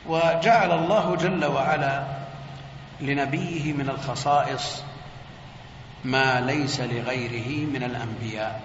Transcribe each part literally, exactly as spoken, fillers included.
وجعل الله جل وعلا لنبيه من الخصائص ما ليس لغيره من الأنبياء،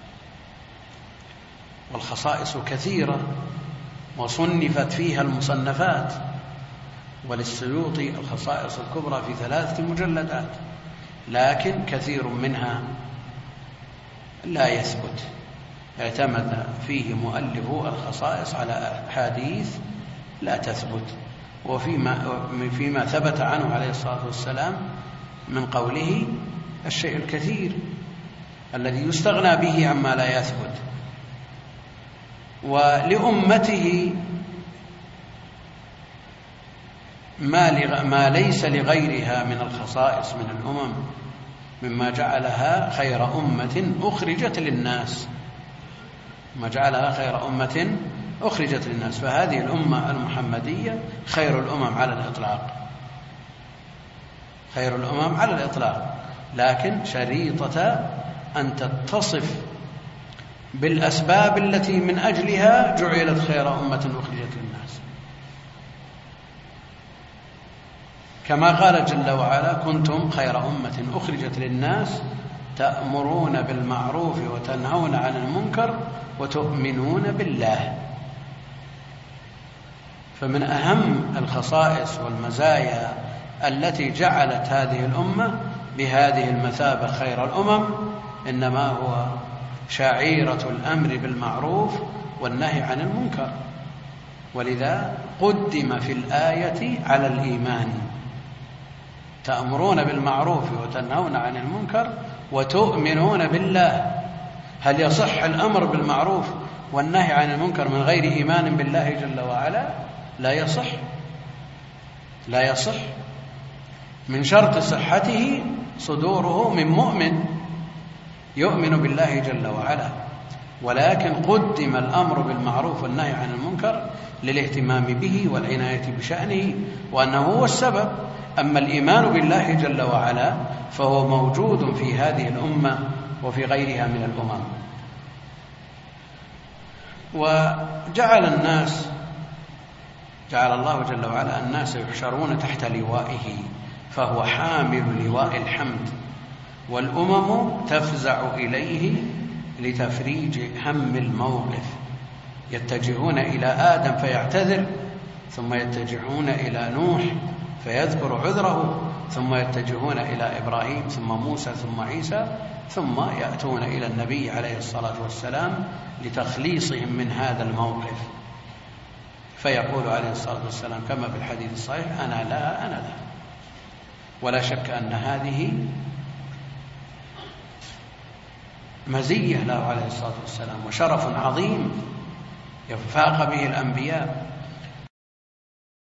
والخصائص كثيرة وصنفت فيها المصنفات، وللسيوطي الخصائص الكبرى في ثلاثة مجلدات، لكن كثير منها لا يثبت، اعتمد فيه مؤلفو الخصائص على أحاديث لا تثبت، وفيما فيما ثبت عنه عليه الصلاة والسلام من قوله الشيء الكثير الذي يستغنى به عما لا يثبت. ولأمته ما, ما ليس لغيرها من الخصائص من الأمم، مما جعلها خير أمة أخرجت للناس، ما جعلها خير أمة أخرجت للناس، فهذه الأمة المحمدية خير الأمم على الإطلاق، خير الأمم على الإطلاق، لكن شريطة أن تتصف بالأسباب التي من أجلها جعلت خير أمة أخرجت للناس، كما قال جل وعلا: كنتم خير أمة أخرجت للناس تأمرون بالمعروف وتنهون عن المنكر وتؤمنون بالله. فمن أهم الخصائص والمزايا التي جعلت هذه الأمة بهذه المثابة خير الأمم إنما هو شعيرة الأمر بالمعروف والنهي عن المنكر، ولذا قدم في الآية على الإيمان: تأمرون بالمعروف وتنهون عن المنكر وتؤمنون بالله. هل يصح الأمر بالمعروف والنهي عن المنكر من غير إيمان بالله جل وعلا؟ لا يصح، لا يصح. من شرط صحته صدوره من مؤمن يؤمن بالله جل وعلا، ولكن قدم الأمر بالمعروف والنهي عن المنكر للاهتمام به والعناية بشأنه، وأنه هو السبب. أما الإيمان بالله جل وعلا فهو موجود في هذه الأمة وفي غيرها من الأمم. وجعل الناس جعل الله جل وعلا الناس يحشرون تحت لوائه، فهو حامل لواء الحمد، والأمم تفزع إليه لتفريج هم الموقف، يتجهون إلى آدم فيعتذر، ثم يتجهون إلى نوح فيذكر عذره، ثم يتجهون إلى إبراهيم، ثم موسى، ثم عيسى، ثم يأتون إلى النبي عليه الصلاة والسلام لتخليصهم من هذا الموقف، فيقول عليه الصلاة والسلام كما في الحديث الصحيح: أنا لا أنا لا. ولا شك أن هذه مزية له عليه الصلاة والسلام وشرف عظيم يفاق به الأنبياء،